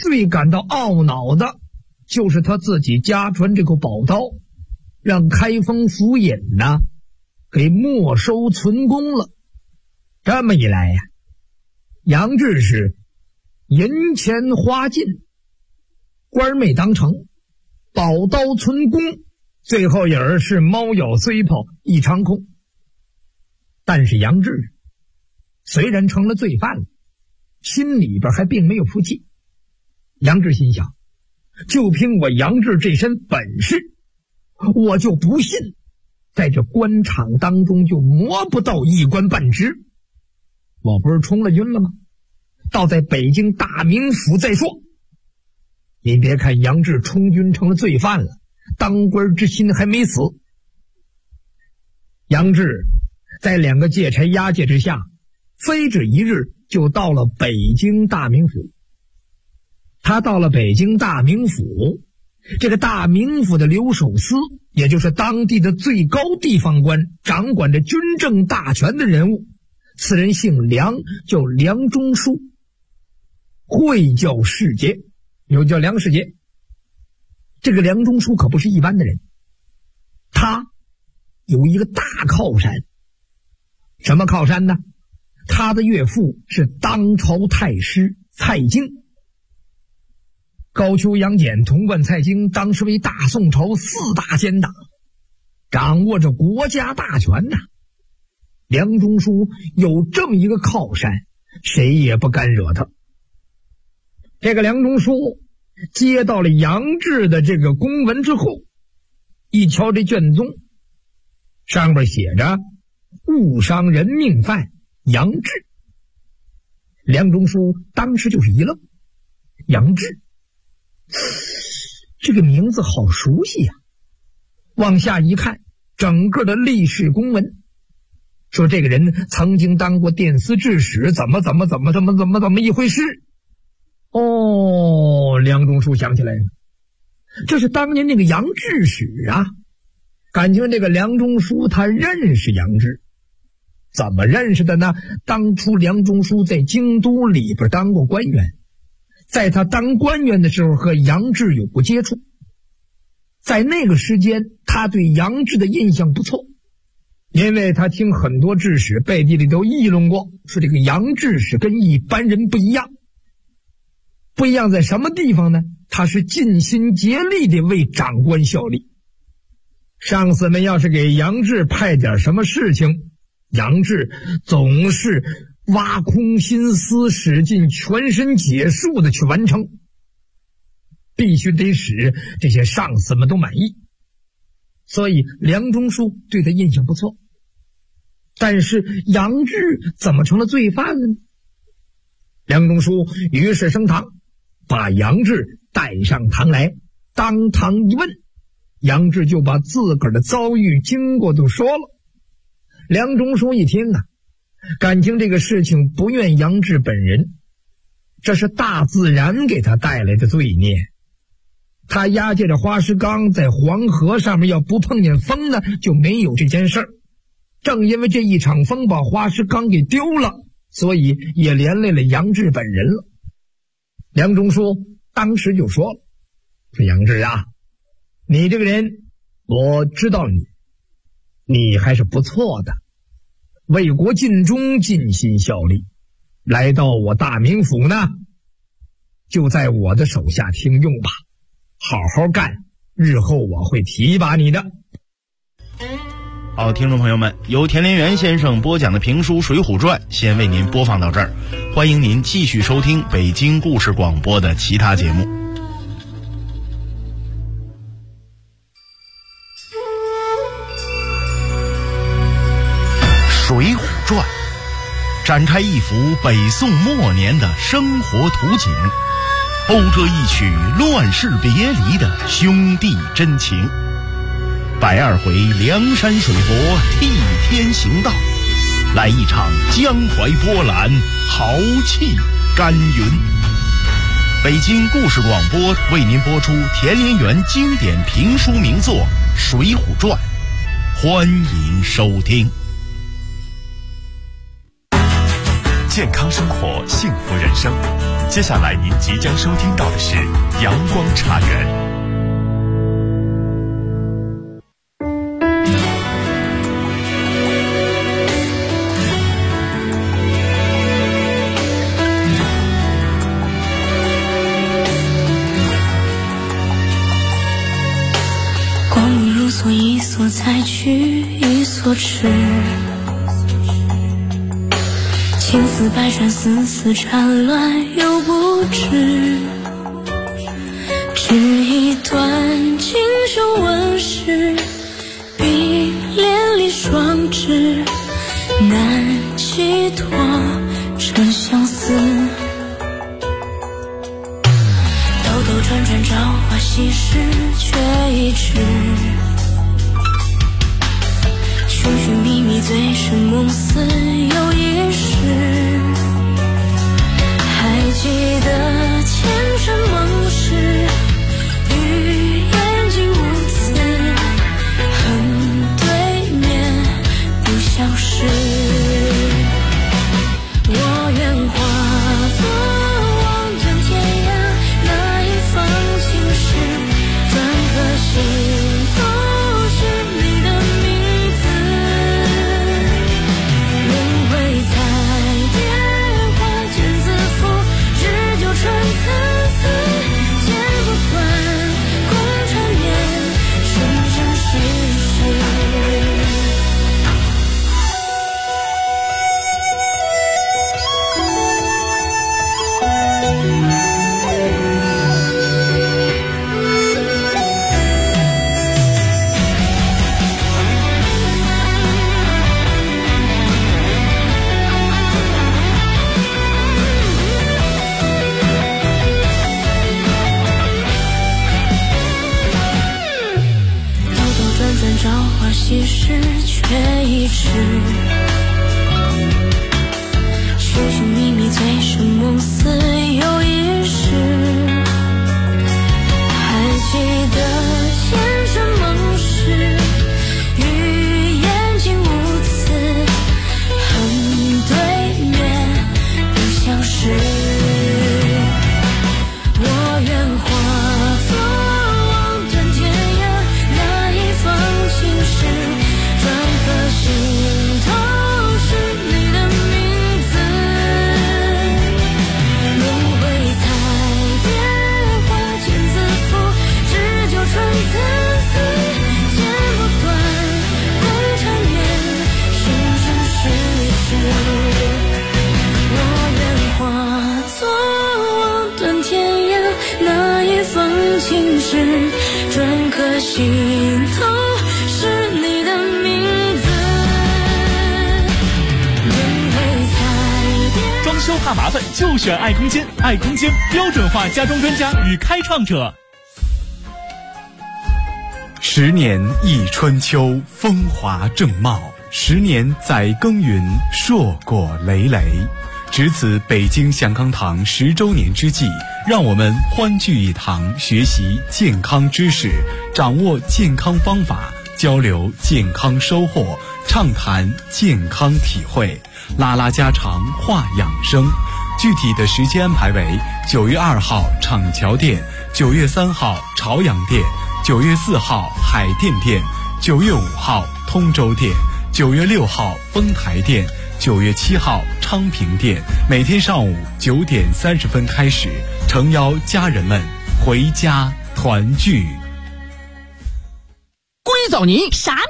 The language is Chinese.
最感到懊恼的就是他自己家传这口宝刀让开封府尹呢给没收存公了。这么一来呀，杨志是银钱花尽，官没当成，宝刀存公，最后也是猫咬虽跑一场空。但是杨志虽然成了罪犯了，心里边还并没有服气。杨志心想，就凭我杨志这身本事，我就不信在这官场当中就磨不到一官半职。我不是充了军了吗？倒在北京大名府再说。你别看杨志充军成了罪犯了，当官之心还没死。杨志在2个戒差押解之下，非止一日就到了北京大名府。他到了北京大名府，这个大名府的留守司，也就是当地的最高地方官，掌管着军政大权的人物。此人姓梁，叫梁中书，会教士节，又叫梁士节。这个梁中书可不是一般的人，他有一个大靠山。什么靠山呢？他的岳父是当朝太师蔡京。高俅、杨戬、童贯、蔡京当时为大宋朝4大奸党，掌握着国家大权呐。梁中书有这么一个靠山，谁也不敢惹他。这个梁中书接到了杨志的这个公文之后，一瞧这卷宗，上边写着误伤人命犯杨志。梁中书当时就是一愣，杨志这个名字好熟悉呀。往下一看，整个的历史公文说这个人曾经当过殿司制使，怎么一回事。梁中书想起来了，这是当年那个杨志使啊。感情这个梁中书他认识杨志。怎么认识的呢？当初梁中书在京都里边当过官员，在他当官员的时候和杨志有过接触，在那个时间他对杨志的印象不错，因为他听很多志士背地里都议论过，说这个杨志是跟一般人不一样。不一样在什么地方呢？他是尽心竭力的为长官效力。上司们要是给杨志派点什么事情，杨志总是挖空心思，使尽全身解数的去完成，必须得使这些上司们都满意。所以梁中书对他印象不错。但是杨志怎么成了罪犯了呢？梁中书于是升堂，把杨志带上堂来，当堂一问，杨志就把自个儿的遭遇经过都说了。梁中书一听啊，感情这个事情不怨杨志本人，这是大自然给他带来的罪孽。他押解着花石纲在黄河上面，要不碰见风呢，就没有这件事儿。正因为这一场风把花石纲给丢了，所以也连累了杨志本人了。梁中书当时就说了，说杨志啊，你这个人我知道你还是不错的，为国尽忠，尽心效力，来到我大名府呢，就在我的手下听用吧，好好干，日后我会提拔你的。 好，听众朋友们，由田连元先生播讲的评书《水浒传》先为您播放到这儿，欢迎您继续收听北京故事广播的其他节目。《水浒传》展开一幅北宋末年的生活图景，讴歌一曲乱世别离的兄弟真情。120回梁山水泊替天行道，来一场江淮波澜，豪气干云。北京故事广播为您播出田连元经典评书名作《水浒传》，欢迎收听。 健康生活，幸福人生。 接下来您即将收听到的是阳光茶园。 光阴如梭，一梭采取，一梭吃。情丝百转，丝丝缠乱又不知。只一段锦绣纹饰，碧连理双枝，难寄托成相思。兜兜转转，朝花夕拾，却已迟。寻寻觅觅，醉生梦死又一世。还记得前尘梦事，与眼睛无词，恨对面不相识。我愿化作望断天涯那一方青石，转颗心都是你的名字。轮回在电话间自负，只就穿参差，剪不断共缠绵，生生世世。朝花夕拾，却已迟。寻寻觅觅，醉生梦死又一世。还记得前尘梦事，与眼睛无词，恨对面不相识。我愿化作望断天涯那一方青石，转颗心都是你的名字。轮回在电话间自负，只就穿参差，剪不断共缠绵，生生世世。我愿化作望断天涯那一方青石，转颗心都是你的名字。轮回在电装修怕麻烦就选爱空间，爱空间标准化家装专家与开创者。 10年忆春秋，风华正茂；10年载耕耘，硕果累累。值此北京祥康堂10周年之际，让我们欢聚一堂，学习健康知识，掌握健康方法，交流健康收获，畅谈健康体会，拉拉家常，话养生。具体的时间安排为9月2号厂桥店，9月3号朝阳店，9月4号海淀店，9月5号通州店，9月6号丰台店，9月7号昌平店。每天上午9点30分开始，诚邀家人们回家团聚。 硅藻泥啥